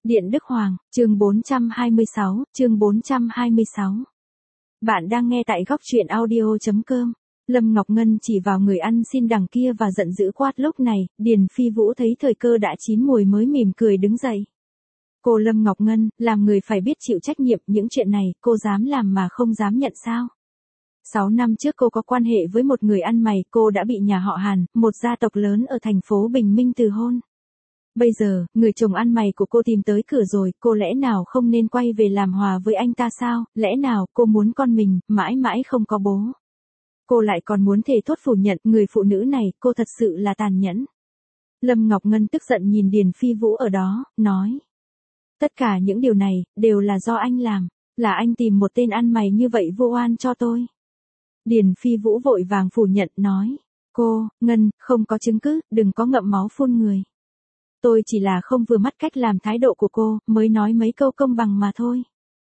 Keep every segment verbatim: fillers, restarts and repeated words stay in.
Điện Đức Hoàng, chương bốn trăm hai mươi sáu, chương bốn trăm hai mươi sáu. Bạn đang nghe tại góc truyện audio chấm com. Lâm Ngọc Ngân chỉ vào người ăn xin đằng kia và giận dữ quát. Lúc này, Điền Phi Vũ thấy thời cơ đã chín mùi mới mỉm cười đứng dậy. Cô Lâm Ngọc Ngân, làm người phải biết chịu trách nhiệm, những chuyện này, cô dám làm mà không dám nhận sao? Sáu năm trước cô có quan hệ với một người ăn mày, cô đã bị nhà họ Hàn, một gia tộc lớn ở thành phố Bình Minh từ hôn. Bây giờ, người chồng ăn mày của cô tìm tới cửa rồi, cô lẽ nào không nên quay về làm hòa với anh ta sao? Lẽ nào cô muốn con mình, mãi mãi không có bố? Cô lại còn muốn thề thốt phủ nhận người phụ nữ này, cô thật sự là tàn nhẫn. Lâm Ngọc Ngân tức giận nhìn Điền Phi Vũ ở đó, nói. Tất cả những điều này, đều là do anh làm, là anh tìm một tên ăn mày như vậy vô oan cho tôi. Điền Phi Vũ vội vàng phủ nhận, nói. Cô, Ngân, không có chứng cứ, đừng có ngậm máu phun người. Tôi chỉ là không vừa mắt cách làm thái độ của cô, mới nói mấy câu công bằng mà thôi.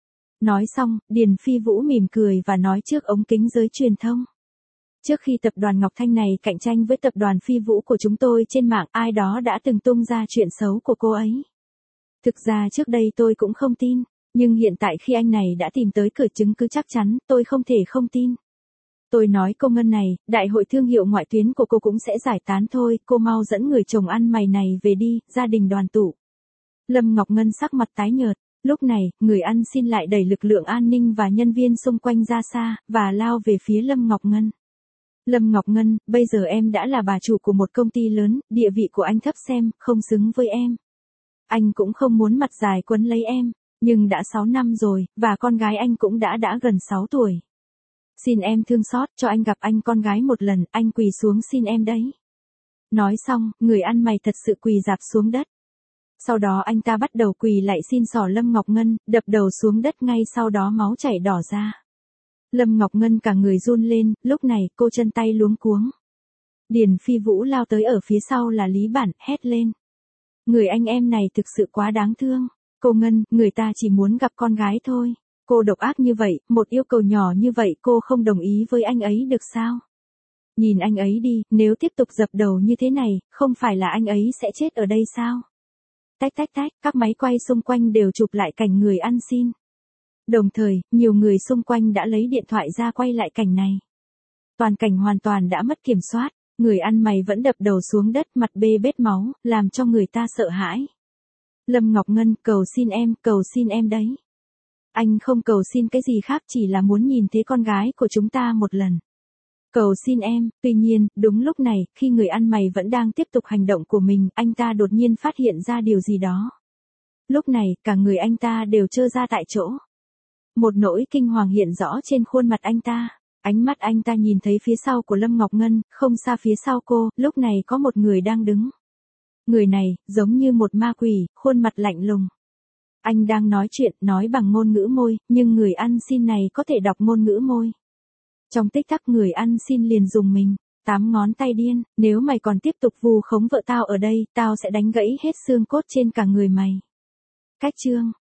Nói xong, Điền Phi Vũ mỉm cười và nói trước ống kính giới truyền thông. Trước khi tập đoàn Ngọc Thanh này cạnh tranh với tập đoàn Phi Vũ của chúng tôi trên mạng, ai đó đã từng tung ra chuyện xấu của cô ấy. Thực ra trước đây tôi cũng không tin, nhưng hiện tại khi anh này đã tìm tới cửa chứng cứ chắc chắn, tôi không thể không tin. Tôi nói cô Ngân này, đại hội thương hiệu ngoại tuyến của cô cũng sẽ giải tán thôi, cô mau dẫn người chồng ăn mày này về đi, gia đình đoàn tụ. Lâm Ngọc Ngân sắc mặt tái nhợt, lúc này, người ăn xin lại đẩy lực lượng an ninh và nhân viên xung quanh ra xa, và lao về phía Lâm Ngọc Ngân. Lâm Ngọc Ngân, bây giờ em đã là bà chủ của một công ty lớn, địa vị của anh thấp xem, không xứng với em. Anh cũng không muốn mặt dài quấn lấy em, nhưng đã sáu năm rồi, và con gái anh cũng đã đã gần sáu tuổi. Xin em thương xót, cho anh gặp anh con gái một lần, anh quỳ xuống xin em đấy. Nói xong, người ăn mày thật sự quỳ rạp xuống đất. Sau đó anh ta bắt đầu quỳ lại xin xỏ Lâm Ngọc Ngân, đập đầu xuống đất, ngay sau đó máu chảy đỏ ra. Lâm Ngọc Ngân cả người run lên, lúc này cô chân tay luống cuống. Điền Phi Vũ lao tới ở phía sau là Lý Bản, hét lên. Người anh em này thực sự quá đáng thương. Cô Ngân, người ta chỉ muốn gặp con gái thôi. Cô độc ác như vậy, một yêu cầu nhỏ như vậy cô không đồng ý với anh ấy được sao? Nhìn anh ấy đi, nếu tiếp tục dập đầu như thế này, không phải là anh ấy sẽ chết ở đây sao? Tách tách tách, các máy quay xung quanh đều chụp lại cảnh người ăn xin. Đồng thời, nhiều người xung quanh đã lấy điện thoại ra quay lại cảnh này. Toàn cảnh hoàn toàn đã mất kiểm soát, người ăn mày vẫn đập đầu xuống đất, mặt bê bết máu, làm cho người ta sợ hãi. Lâm Ngọc Ngân, cầu xin em, cầu xin em đấy. Anh không cầu xin cái gì khác, chỉ là muốn nhìn thấy con gái của chúng ta một lần. Cầu xin em. Tuy nhiên, đúng lúc này, khi người ăn mày vẫn đang tiếp tục hành động của mình, anh ta đột nhiên phát hiện ra điều gì đó. Lúc này, cả người anh ta đều trơ ra tại chỗ. Một nỗi kinh hoàng hiện rõ trên khuôn mặt anh ta. Ánh mắt anh ta nhìn thấy phía sau của Lâm Ngọc Ngân, không xa phía sau cô, lúc này có một người đang đứng. Người này, giống như một ma quỷ, khuôn mặt lạnh lùng. Anh đang nói chuyện, nói bằng ngôn ngữ môi, nhưng người ăn xin này có thể đọc ngôn ngữ môi. Trong tích tắc người ăn xin liền dùng mình, tám ngón tay điên, nếu mày còn tiếp tục vù khống vợ tao ở đây, tao sẽ đánh gãy hết xương cốt trên cả người mày. Cách chương,